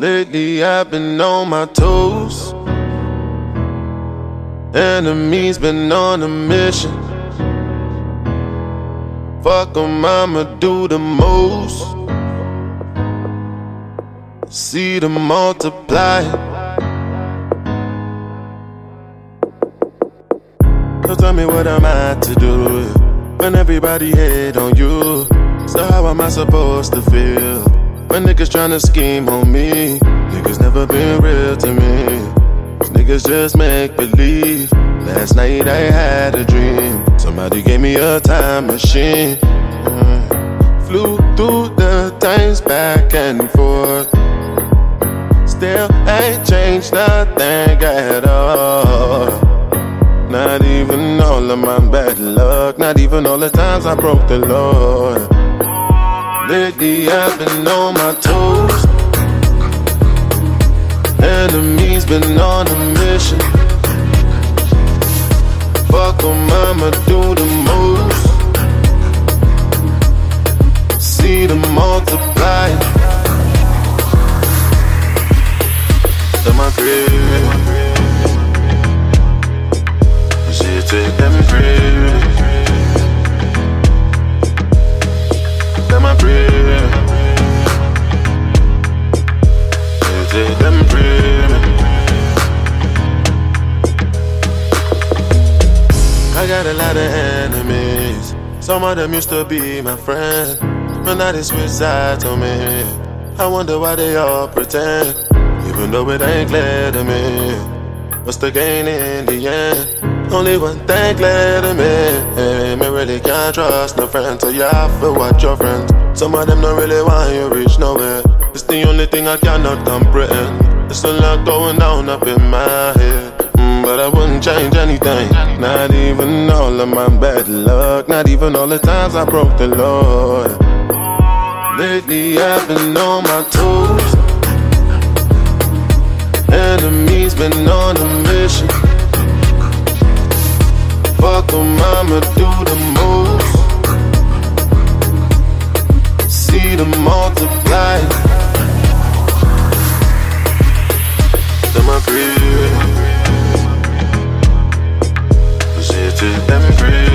Lately I've been on my toes. Enemies been on a mission. Fuck 'em, I'ma do the most. See them multiply. So tell me what am I to do when everybody hate on you? So how am I supposed to feel when niggas tryna scheme on me? Niggas never been real to me. Niggas just make believe. Last night I had a dream. Somebody gave me a time machine. Flew through the times back and forth. Still ain't changed nothing at all. Not even all of my bad luck. Not even all the times I broke the Lord. Lately I've been on my toes. Enemies been on a mission. Fuck 'em, I'ma do the most. See them multiply. To my crib, shit take them crib. To my crib, shit take them crib. I got a lot of enemies. Some of them used to be my friends, but now they switch sides on me. I wonder why they all pretend, even though it ain't clear to me. What's the gain in the end? Only one thing clear to me. Me really can't trust no friends, so you have to watch your friends. Some of them don't really want you reach nowhere. It's the only thing I cannot comprehend. There's a lot going down up in my head. But I wouldn't change anything. Not even all of my bad luck. Not even all the times I broke the Lord. Lately I've been on my toes. Enemies been on a mission. Fuck 'em, I'ma do the most. See them multiply. To my crib, shit to them crib.